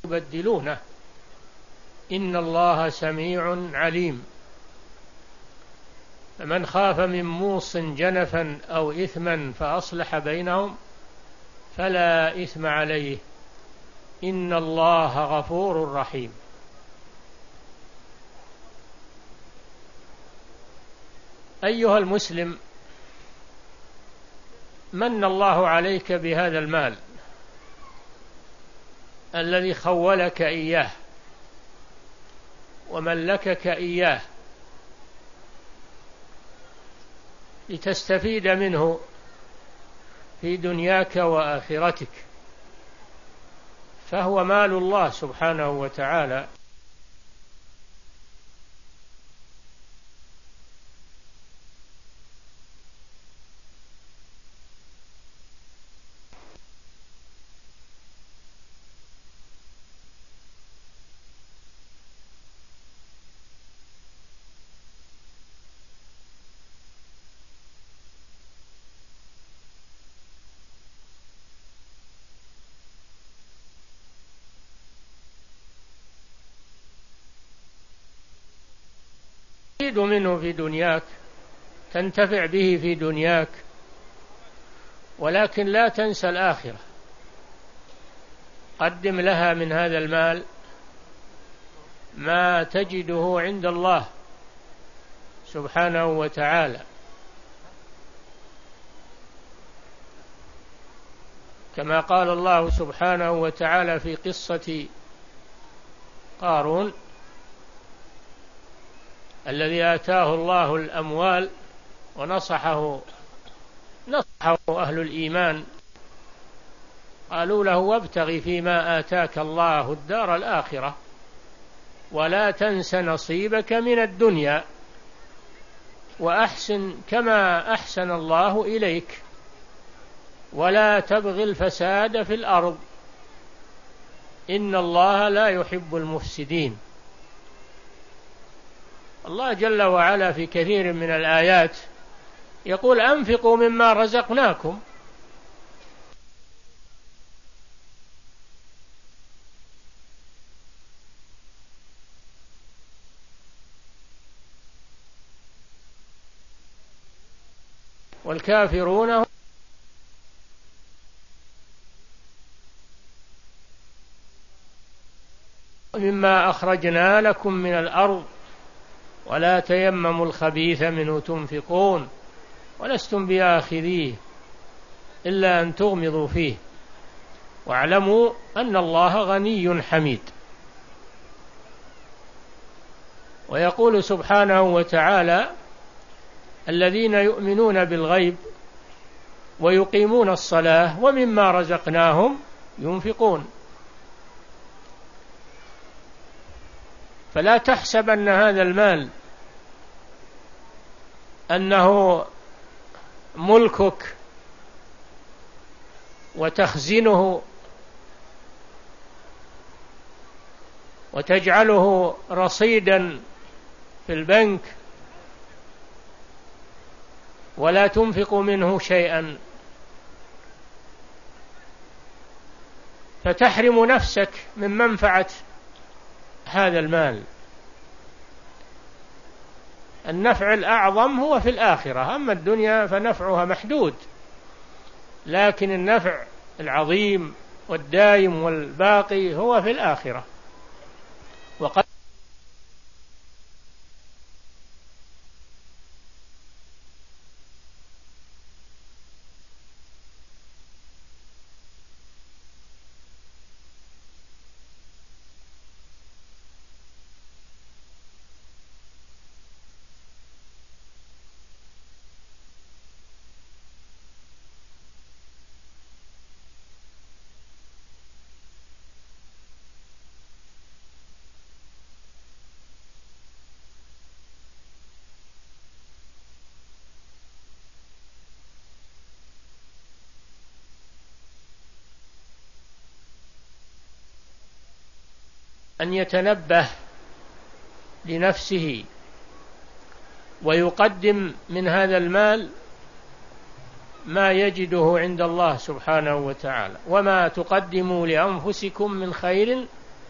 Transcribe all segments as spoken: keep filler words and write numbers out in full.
يبدلونه، إن الله سميع عليم. فمن خاف من موص جنفا أو إثما فأصلح بينهم فلا إثم عليه، إن الله غفور رحيم. أيها المسلم، من الله عليك بهذا المال الذي خولك إياه وملكك إياه لتستفيد منه في دنياك وآخرتك، فهو مال الله سبحانه وتعالى. تستفيد منه في دنياك، تنتفع به في دنياك، ولكن لا تنسى الآخرة. قدم لها من هذا المال ما تجده عند الله سبحانه وتعالى، كما قال الله سبحانه وتعالى في قصة قارون الذي آتاه الله الأموال ونصحه نصحه أهل الإيمان، قالوا له: وابتغ فيما آتاك الله الدار الآخرة ولا تنس نصيبك من الدنيا وأحسن كما أحسن الله إليك ولا تبغ الفساد في الأرض إن الله لا يحب المفسدين. الله جل وعلا في كثير من الآيات يقول: أنفقوا مما رزقناكم. والكافرون مما أخرجنا لكم من الأرض ولا تيمموا الخبيث منه تنفقون ولستم بآخذيه إلا أن تغمضوا فيه واعلموا أن الله غني حميد. ويقول سبحانه وتعالى: الذين يؤمنون بالغيب ويقيمون الصلاة ومما رزقناهم ينفقون. فلا تحسب أن هذا المال أنه ملكك وتخزنه وتجعله رصيدا في البنك ولا تنفق منه شيئا، فتحرم نفسك من منفعة هذا المال. النفع الأعظم هو في الآخرة، أما الدنيا فنفعها محدود، لكن النفع العظيم والدائم والباقي هو في الآخرة. وقد أن يتنبه لنفسه ويقدم من هذا المال ما يجده عند الله سبحانه وتعالى: وما تقدموا لأنفسكم من خير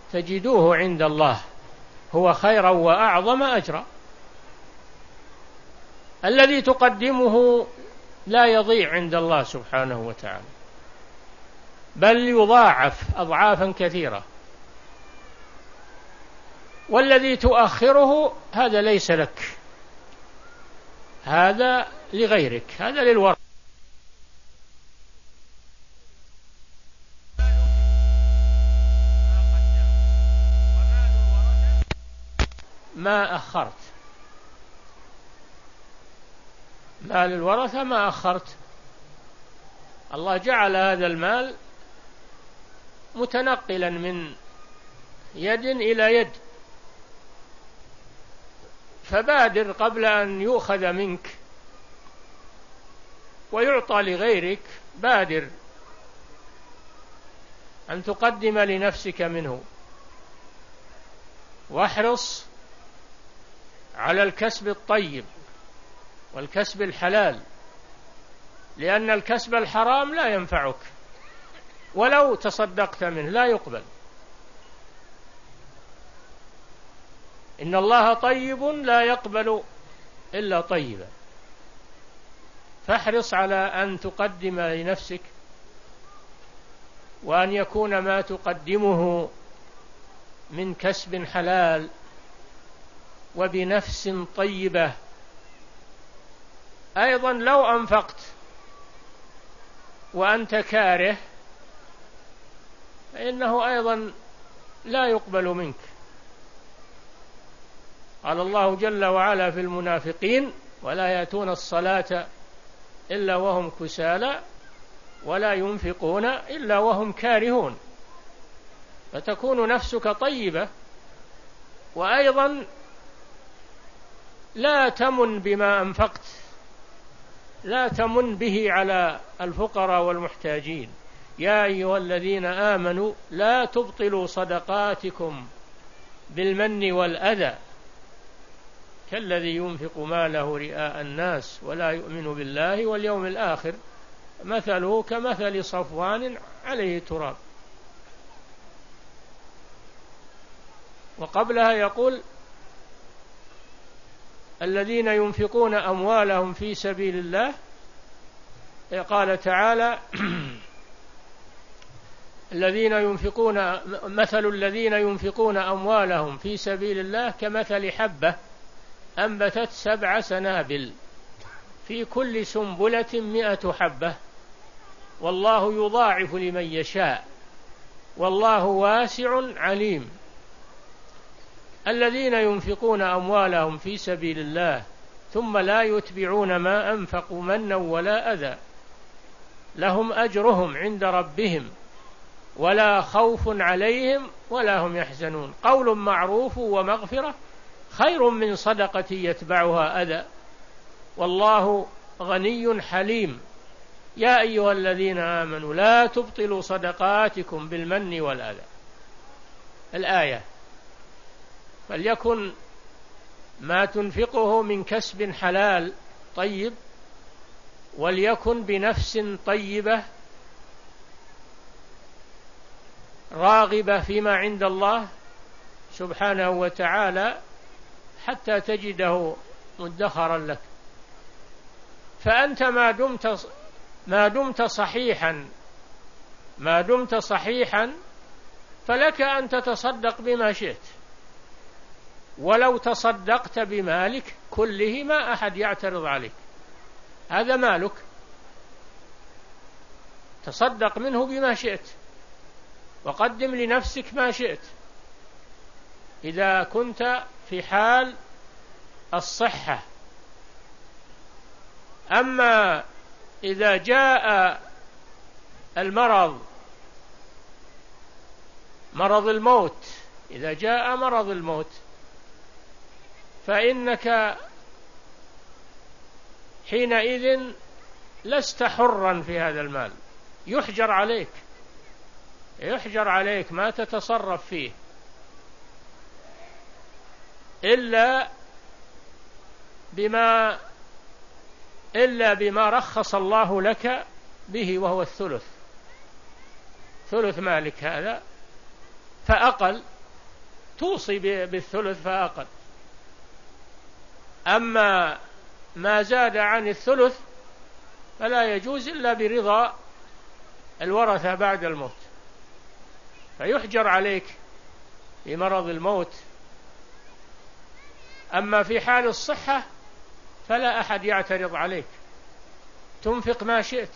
تجدوه عند الله هو خيرا وأعظم أجرا. الذي تقدمه لا يضيع عند الله سبحانه وتعالى، بل يضاعف أضعافا كثيرة، والذي تؤخره هذا ليس لك، هذا لغيرك، هذا للورثة. ما أخرت، مال الورثة ما أخرت. الله جعل هذا المال متنقلا من يد إلى يد، فبادر قبل أن يؤخذ منك ويعطى لغيرك، بادر أن تقدم لنفسك منه، واحرص على الكسب الطيب والكسب الحلال، لأن الكسب الحرام لا ينفعك، ولو تصدقت منه لا يقبل. إن الله طيب لا يقبل إلا طيبا، فاحرص على أن تقدم لنفسك، وأن يكون ما تقدمه من كسب حلال وبنفس طيبة. أيضا لو أنفقت وأنت كاره فإنه أيضا لا يقبل منك. قال الله جل وعلا في المنافقين: ولا يأتون الصلاة إلا وهم كسالى ولا ينفقون إلا وهم كارهون. فتكون نفسك طيبة، وأيضا لا تمن بما أنفقت، لا تمن به على الفقراء والمحتاجين. يا أيها الذين آمنوا لا تبطلوا صدقاتكم بالمن والأذى كالذي ينفق ماله رئاء الناس ولا يؤمن بالله واليوم الآخر مثله كمثل صفوان عليه تراب. وقبلها يقول: الذين ينفقون أموالهم في سبيل الله. قال تعالى: الذين ينفقون مثل الذين ينفقون أموالهم في سبيل الله كمثل حبة أنبتت سبع سنابل في كل سنبلة مئة حبة والله يضاعف لمن يشاء والله واسع عليم. الذين ينفقون أموالهم في سبيل الله ثم لا يتبعون ما أنفقوا منا ولا أذى لهم أجرهم عند ربهم ولا خوف عليهم ولا هم يحزنون. قول معروف ومغفرة خير من صدقة يتبعها أذى والله غني حليم. يا أيها الذين آمنوا لا تبطلوا صدقاتكم بالمن والأذى. الآية: فليكن ما تنفقه من كسب حلال طيب، وليكن بنفس طيبة راغبة فيما عند الله سبحانه وتعالى حتى تجده مدخرا لك. فأنت ما دمت ما دمت صحيحا ما دمت صحيحا فلك أن تتصدق بما شئت، ولو تصدقت بمالك كله ما أحد يعترض عليك، هذا مالك، تصدق منه بما شئت وقدم لنفسك ما شئت إذا كنت في حال الصحة. أما إذا جاء المرض مرض الموت إذا جاء مرض الموت فإنك حينئذ لست حرا في هذا المال، يحجر عليك يحجر عليك ما تتصرف فيه إلا بما إلا بما رخص الله لك به، وهو الثلث ثلث مالك هذا فأقل، توصي بالثلث فأقل. أما ما زاد عن الثلث فلا يجوز إلا برضا الورثة بعد الموت، فيحجر عليك في مرض الموت. أما في حال الصحة فلا أحد يعترض عليك، تنفق ما شئت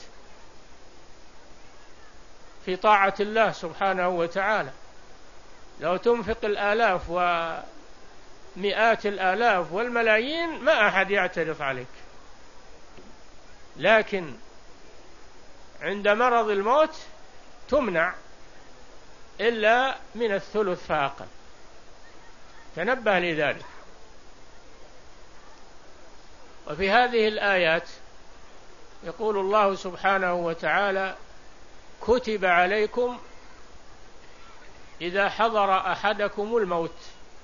في طاعة الله سبحانه وتعالى، لو تنفق الآلاف ومئات الآلاف والملايين ما أحد يعترض عليك. لكن عند مرض الموت تمنع إلا من الثلث فأقل، تنبه لذلك. وفي هذه الآيات يقول الله سبحانه وتعالى: كتب عليكم إذا حضر أحدكم الموت.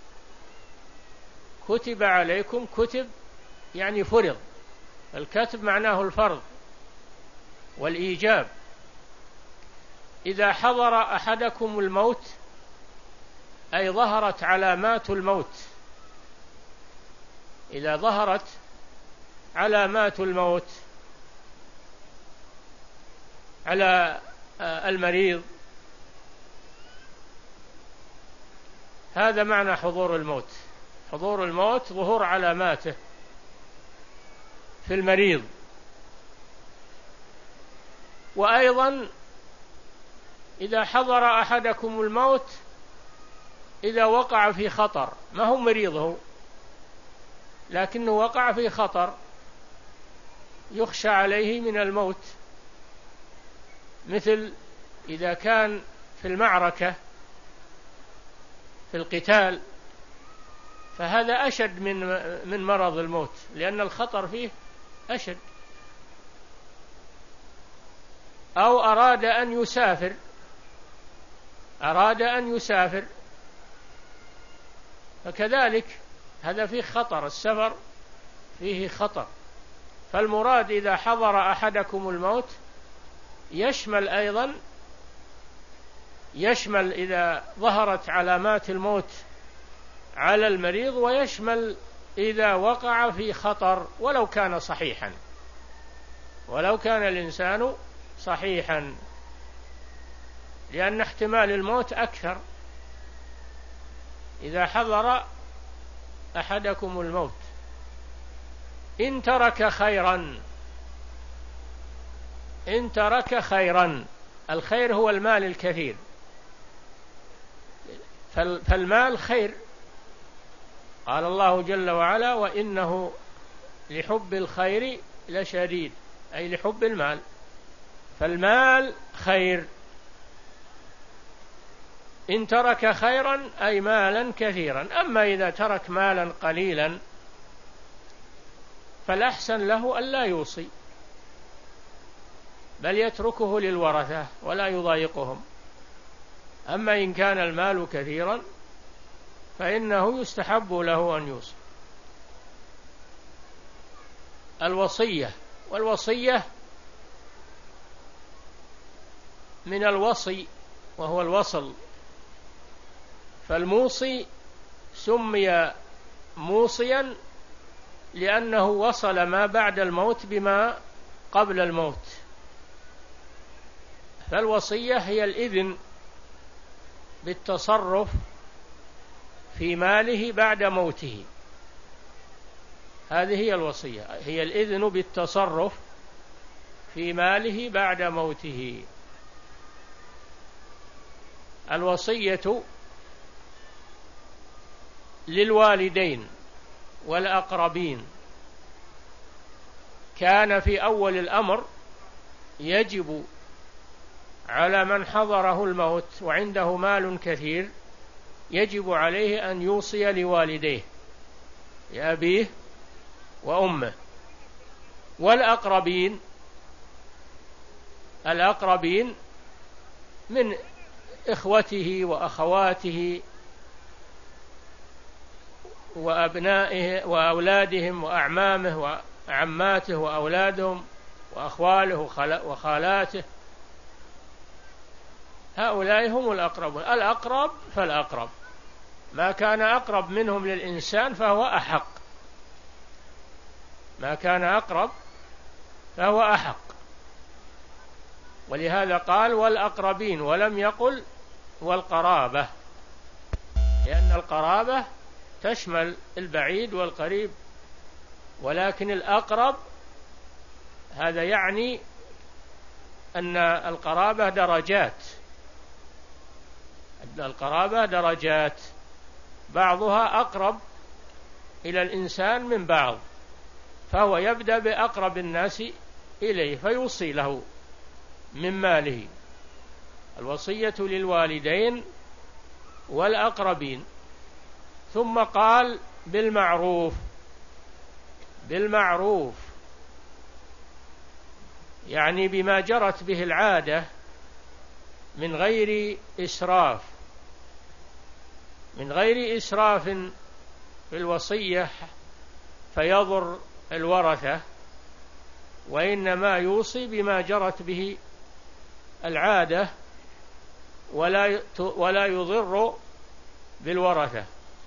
كتب عليكم، كتب يعني فرض، الكتب معناه الفرض والإيجاب. إذا حضر أحدكم الموت أي ظهرت علامات الموت، إذا ظهرت علامات الموت على المريض، هذا معنى حضور الموت. حضور الموت ظهور علاماته في المريض. وأيضا إذا حضر أحدكم الموت إذا وقع في خطر، ما هو مريضه لكنه وقع في خطر يخشى عليه من الموت، مثل إذا كان في المعركة في القتال فهذا أشد من من مرض الموت، لأن الخطر فيه أشد. أو أراد أن يسافر أراد أن يسافر فكذلك هذا فيه خطر، السفر فيه خطر. فالمراد إذا حضر أحدكم الموت يشمل أيضا يشمل إذا ظهرت علامات الموت على المريض، ويشمل إذا وقع في خطر ولو كان صحيحا، ولو كان الإنسان صحيحا، لأن احتمال الموت أكثر إذا حضر أحدكم الموت. إن ترك خيرا إن ترك خيرا الخير هو المال الكثير، فالمال خير. قال الله جل وعلا: وإنه لحب الخير لشديد، أي لحب المال، فالمال خير. إن ترك خيرا أي مالا كثيرا. أما إذا ترك مالا قليلا فالأحسن له ألا يوصي، بل يتركه للورثة ولا يضايقهم. أما إن كان المال كثيرا فإنه يستحب له أن يوصي. الوصية، والوصية من الوصي وهو الوصل، فالموصي سمي موصيا لأنه وصل ما بعد الموت بما قبل الموت. فالوصية هي الإذن بالتصرف في ماله بعد موته، هذه هي الوصية، هي الإذن بالتصرف في ماله بعد موته. الوصية للوالدين والأقربين كان في أول الأمر يجب على من حضره الموت وعنده مال كثير، يجب عليه أن يوصي لوالديه، لأبيه وأمه. والأقربين الأقربين من إخوته وأخواته وأبنائه وأولادهم وأعمامه وعماته وأولادهم وأخواله وخالاته، هؤلاء هم الأقربون. الأقرب فالأقرب، ما كان أقرب منهم للإنسان فهو أحق، ما كان أقرب فهو أحق. ولهذا قال والأقربين ولم يقل والقرابة، لأن القرابة تشمل البعيد والقريب، ولكن الأقرب هذا يعني أن القرابة درجات، القرابة درجات، بعضها أقرب إلى الإنسان من بعض، فهو يبدأ بأقرب الناس إليه فيوصي له من ماله. الوصية للوالدين والأقربين. ثم قال بالمعروف، بالمعروف يعني بما جرت به العادة من غير إسراف، من غير إسراف في الوصية فيضر الورثة، وإنما يوصي بما جرت به العادة ولا ولا يضر بالورثة.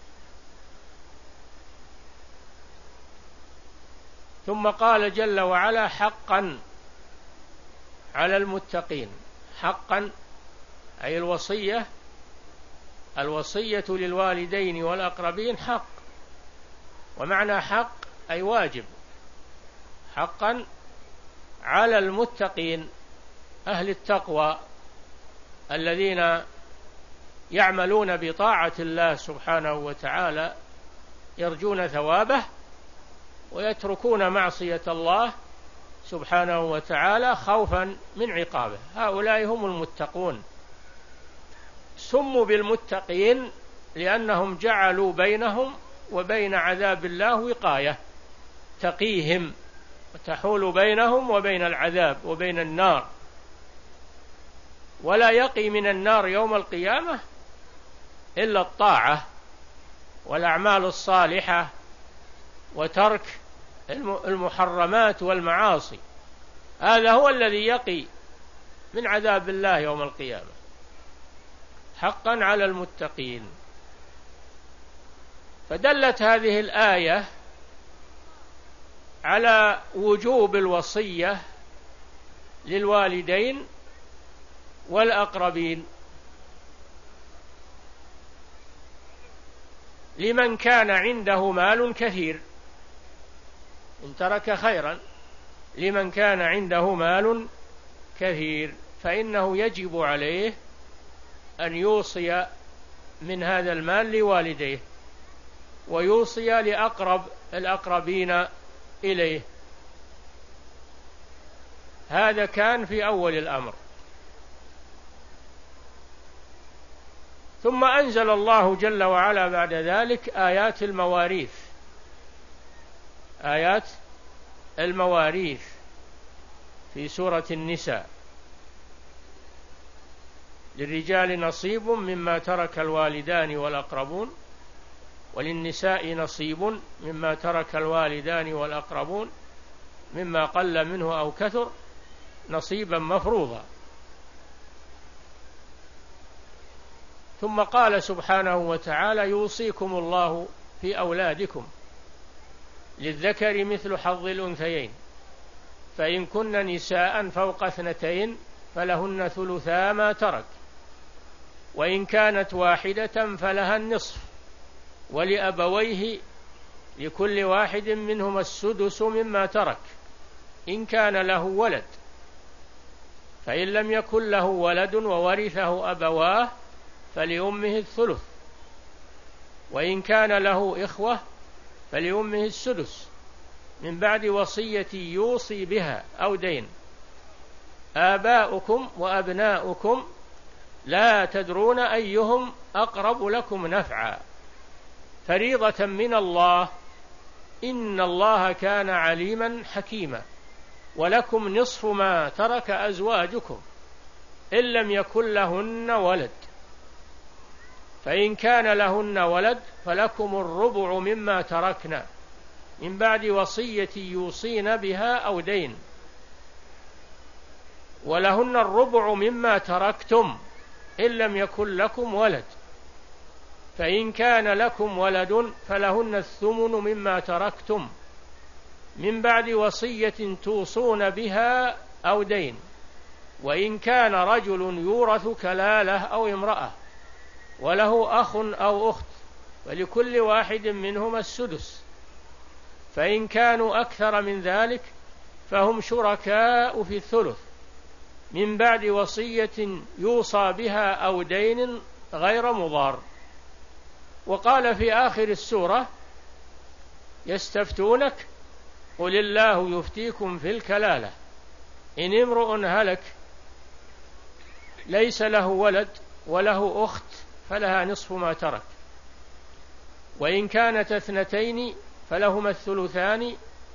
ثم قال جل وعلا حقا على المتقين. حقا أي الوصية، الوصية للوالدين والأقربين حق، ومعنى حق أي واجب. حقا على المتقين أهل التقوى الذين يعملون بطاعة الله سبحانه وتعالى يرجون ثوابه ويتركون معصية الله سبحانه وتعالى خوفا من عقابه، هؤلاء هم المتقون. سموا بالمتقين لأنهم جعلوا بينهم وبين عذاب الله وقاية تقيهم وتحول بينهم وبين العذاب وبين النار، ولا يقي من النار يوم القيامة إلا الطاعة والأعمال الصالحة وترك المحرمات والمعاصي، هذا هو الذي يقي من عذاب الله يوم القيامة. حقا على المتقين. فدلت هذه الآية على وجوب الوصية للوالدين والأقربين لمن كان عنده مال كثير، إن ترك خيرا، لمن كان عنده مال كثير فإنه يجب عليه أن يوصي من هذا المال لوالديه ويوصي لأقرب الأقربين إليه. هذا كان في أول الأمر. ثم أنزل الله جل وعلا بعد ذلك آيات المواريث، آيات المواريث في سورة النساء: للرجال نصيب مما ترك الوالدان والأقربون، وللنساء نصيب مما ترك الوالدان والأقربون مما قل منه أو كثر نصيبا مفروضا. ثم قال سبحانه وتعالى: يوصيكم الله في أولادكم للذكر مثل حظ الأنثيين، فإن كن نساء فوق اثنتين فلهن ثلثا ما ترك، وإن كانت واحدة فلها النصف، ولأبويه لكل واحد منهما السدس مما ترك إن كان له ولد، فإن لم يكن له ولد وورثه أبواه فلأمه الثلث، وإن كان له إخوة فلأمه السدس من بعد وصية يوصي بها أو دين. آباؤكم وأبناؤكم لا تدرون أيهم أقرب لكم نفعا فريضة من الله إن الله كان عليما حكيما. ولكم نصف ما ترك أزواجكم إن لم يكن لهن ولد، فإن كان لهن ولد فلكم الربع مما تركنا من بعد وصية يوصين بها أو دين، ولهن الربع مما تركتم إن لم يكن لكم ولد، فإن كان لكم ولد فلهن الثمن مما تركتم من بعد وصية توصون بها أو دين، وإن كان رجل يورث كلالة أو امرأة وله أخ أو أخت ولكل واحد منهما السدس، فإن كانوا أكثر من ذلك فهم شركاء في الثلث من بعد وصية يوصى بها أو دين غير مضار. وقال في آخر السورة: يستفتونك قل الله يفتيكم في الكلالة إن امرؤ هلك ليس له ولد وله أخت فلها نصف ما ترك، وإن كانت اثنتين فلهما الثلثان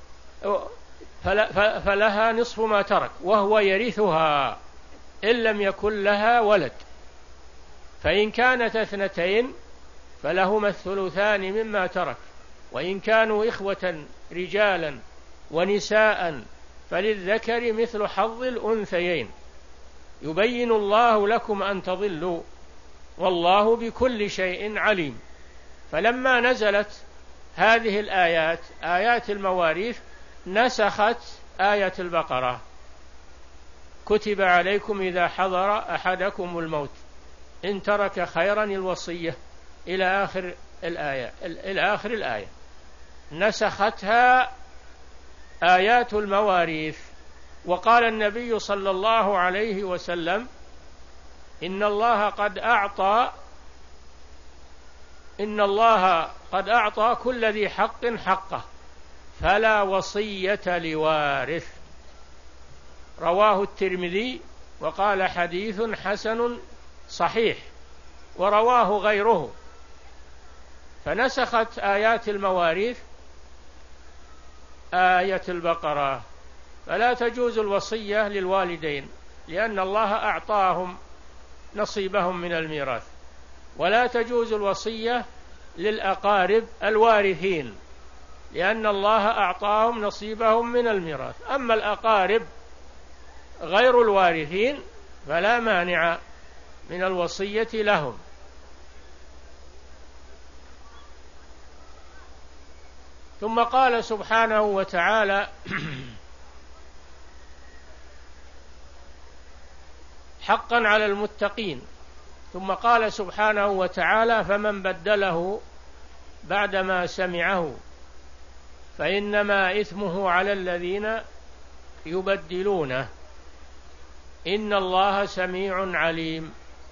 فلها نصف ما ترك وهو يرثها إن لم يكن لها ولد، فإن كانت اثنتين فلهما الثلثان مما ترك، وإن كانوا إخوة رجالا ونساء فللذكر مثل حظ الأنثيين يبين الله لكم أن تضلوا والله بكل شيء عليم. فلما نزلت هذه الآيات آيات المواريث نسخت آية البقرة: كتب عليكم إذا حضر أحدكم الموت إن ترك خيرا الوصية إلى آخر الآية إلى آخر الآية نسختها آيات المواريث. وقال النبي صلى الله عليه وسلم: إن الله قد أعطى إن الله قد أعطى كل ذي حق حقه فلا وصية لوارث. رواه الترمذي وقال: حديث حسن صحيح، ورواه غيره. فنسخت آيات المواريث آية البقرة، فلا تجوز الوصية للوالدين لأن الله أعطاهم نصيبهم من الميراث، ولا تجوز الوصية للأقارب الوارثين لأن الله أعطاهم نصيبهم من الميراث. أما الأقارب غير الوارثين فلا مانع من الوصية لهم. ثم قال سبحانه وتعالى: حقا على المتقين. ثم قال سبحانه وتعالى: فمن بدله بعدما سمعه فإنما إثمه على الذين يبدلونه إن الله سميع عليم.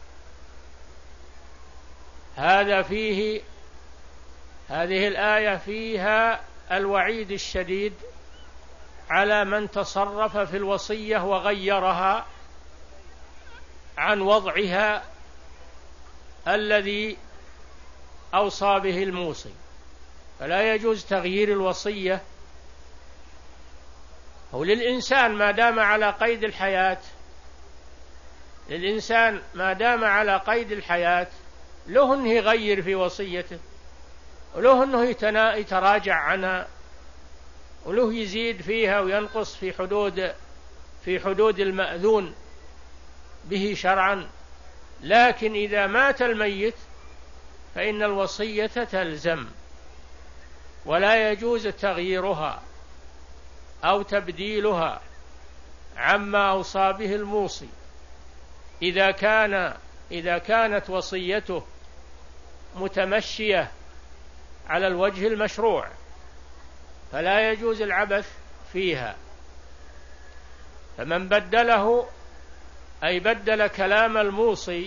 هذا فيه هذه الآية فيها الوعيد الشديد على من تصرف في الوصية وغيرها عن وضعها الذي أوصى به الموصي، فلا يجوز تغيير الوصية. أو للإنسان ما دام على قيد الحياة للإنسان ما دام على قيد الحياة له أنه يغير في وصيته، وله أنه يتراجع عنها، وله يزيد فيها وينقص في حدود في حدود المأذون به شرعا. لكن إذا مات الميت فإن الوصية تلزم ولا يجوز تغييرها أو تبديلها عما أوصى به الموصي إذا كان إذا كانت وصيته متمشية على الوجه المشروع، فلا يجوز العبث فيها. فمن بدله أي بدل كلام الموصي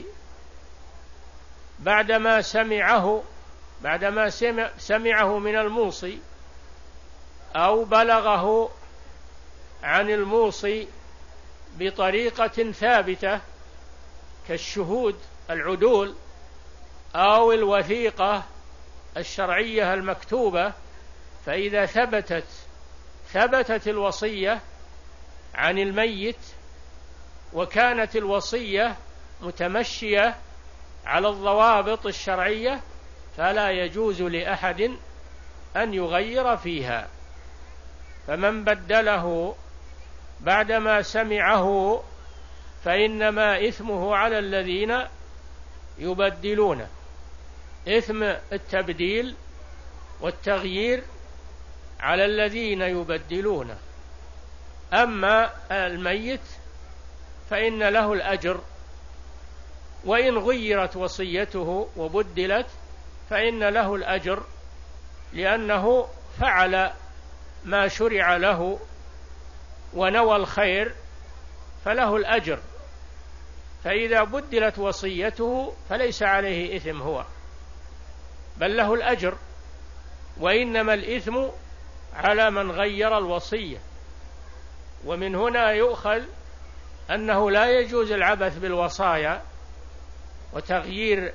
بعدما سمعه بعدما سمع سمعه من الموصي أو بلغه عن الموصي بطريقة ثابتة كالشهود العدول أو الوثيقة الشرعية المكتوبة، فإذا ثبتت ثبتت الوصية عن الميت وكانت الوصية متمشية على الضوابط الشرعية فلا يجوز لأحد أن يغير فيها. فمن بدله بعدما سمعه فإنما إثمه على الذين يبدلونه إثم التبديل والتغيير على الذين يبدلونه. أما الميت فإن له الأجر، وإن غيرت وصيته وبدلت فإن له الأجر، لأنه فعل ما شرع له ونوى الخير فله الأجر. فإذا بدلت وصيته فليس عليه إثم هو، بل له الأجر، وإنما الإثم على من غير الوصية. ومن هنا يؤخذ أنه لا يجوز العبث بالوصايا وتغيير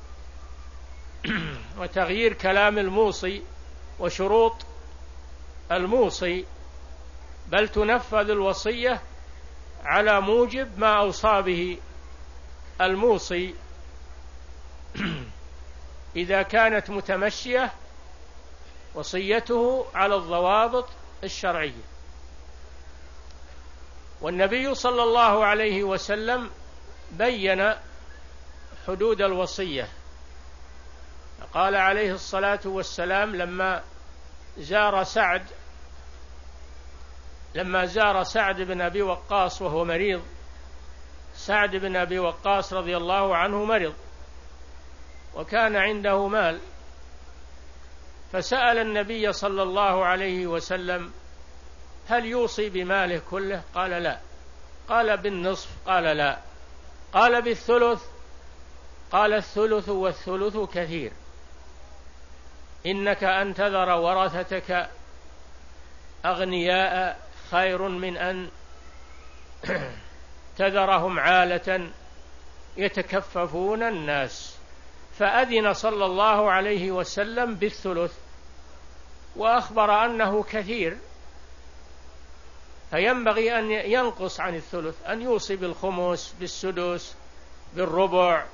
وتغيير كلام الموصي وشروط الموصي، بل تنفذ الوصية على موجب ما أوصى به الموصي إذا كانت متمشية وصيته على الضوابط الشرعية. والنبي صلى الله عليه وسلم بين حدود الوصية، قال عليه الصلاة والسلام لما زار سعد لما زار سعد بن أبي وقاص وهو مريض، سعد بن أبي وقاص رضي الله عنه مرض وكان عنده مال، فسأل النبي صلى الله عليه وسلم هل يوصي بماله كله؟ قال لا. قال بالنصف؟ قال لا. قال بالثلث؟ قال الثلث والثلث كثير، إنك أن تذر ورثتك أغنياء خير من أن تذرهم عالة يتكففون الناس. فأذن صلى الله عليه وسلم بالثلث، وأخبر أنه كثير، فينبغي أن ينقص عن الثلث، أن يوصي بالخمس، بالسدس، بالربع.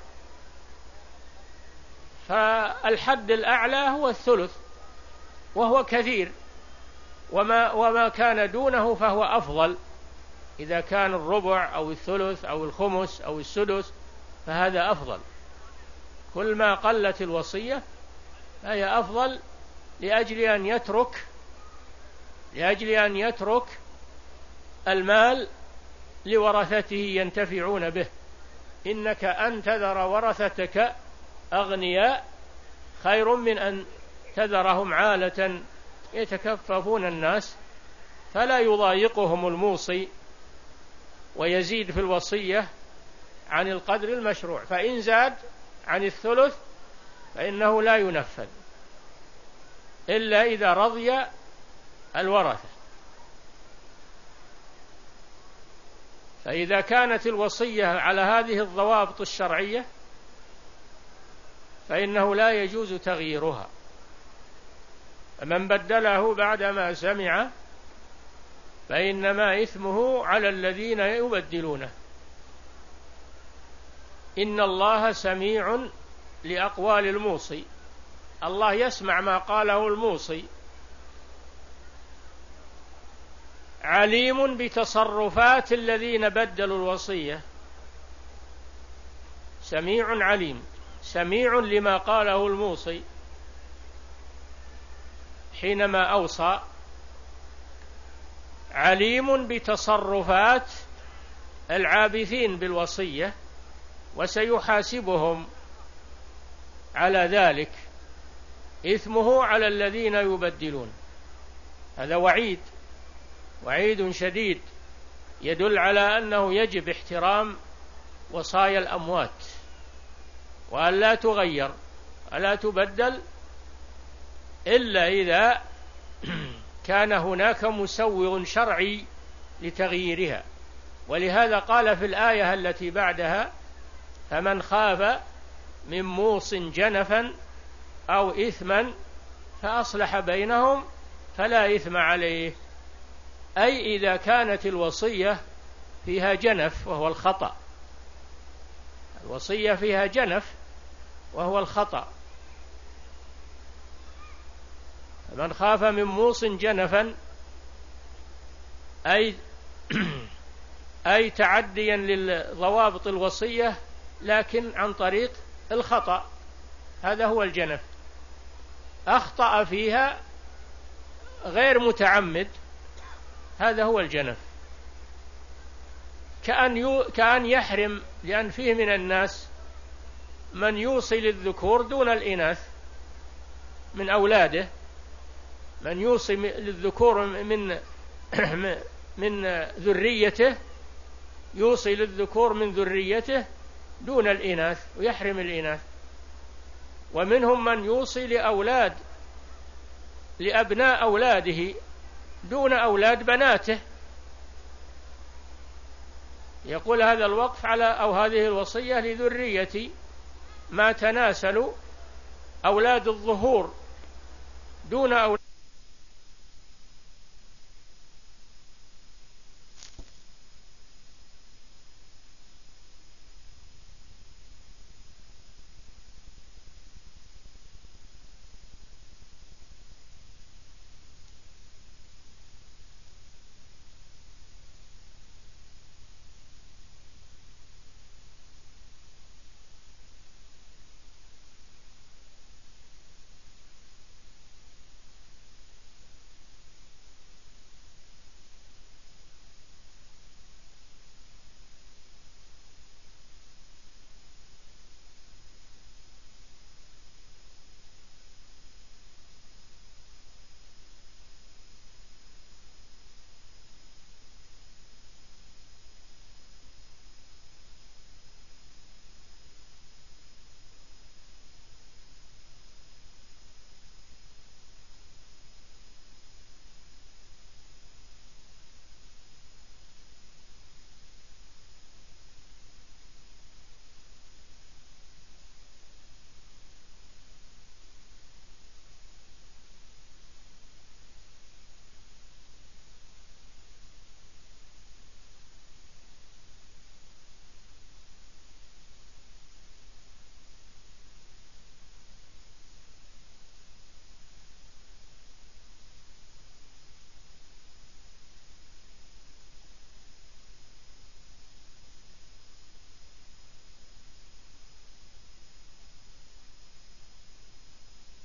فالحد الأعلى هو الثلث وهو كثير، وما, وما كان دونه فهو أفضل. إذا كان الربع أو الثلث أو الخمس أو السدس فهذا أفضل. كل ما قلت الوصية فهي أفضل، لأجل أن يترك لأجل أن يترك المال لورثته ينتفعون به. إنك أن تذر ورثتك أغنياء خير من أن تذرهم عالة يتكففون الناس. فلا يضايقهم الموصي ويزيد في الوصية عن القدر المشروع، فإن زاد عن الثلث فإنه لا ينفذ إلا إذا رضي الورثة. فإذا كانت الوصية على هذه الضوابط الشرعية فإنه لا يجوز تغييرها. فمن بدله بعدما سمع فإنما إثمه على الذين يبدلونه. إن الله سميع لأقوال الموصي، الله يسمع ما قاله الموصي، عليم بتصرفات الذين بدلوا الوصية. سميع عليم، سميع لما قاله الموصي حينما أوصى، عليم بتصرفات العابثين بالوصية، وسيحاسبهم على ذلك. إثمه على الذين يبدلون. هذا وعيد وعيد شديد يدل على أنه يجب احترام وصايا الأموات، وأن لا تغير ولا تبدل إلا إذا كان هناك مسوغ شرعي لتغييرها. ولهذا قال في الآية التي بعدها: فمن خاف من موص جنفا أو إثما فأصلح بينهم فلا إثم عليه. أي إذا كانت الوصية فيها جنف وهو الخطأ، الوصية فيها جنف وهو الخطأ. من خاف من موص جنفا أي أي تعديا لضوابط الوصية لكن عن طريق الخطأ، هذا هو الجنف، أخطأ فيها غير متعمد، هذا هو الجنف. كأن, يو كأن يحرم، لأن فيه من الناس من يوصي للذكور دون الإناث من أولاده، من يوصي للذكور من من ذريته، يوصي للذكور من ذريته دون الإناث ويحرم الإناث. ومنهم من يوصي لأولاد لأبناء أولاده دون أولاد بناته، يقول هذا الوقف على أو هذه الوصية لذرية ما تناسل أولاد الظهور دون أولاد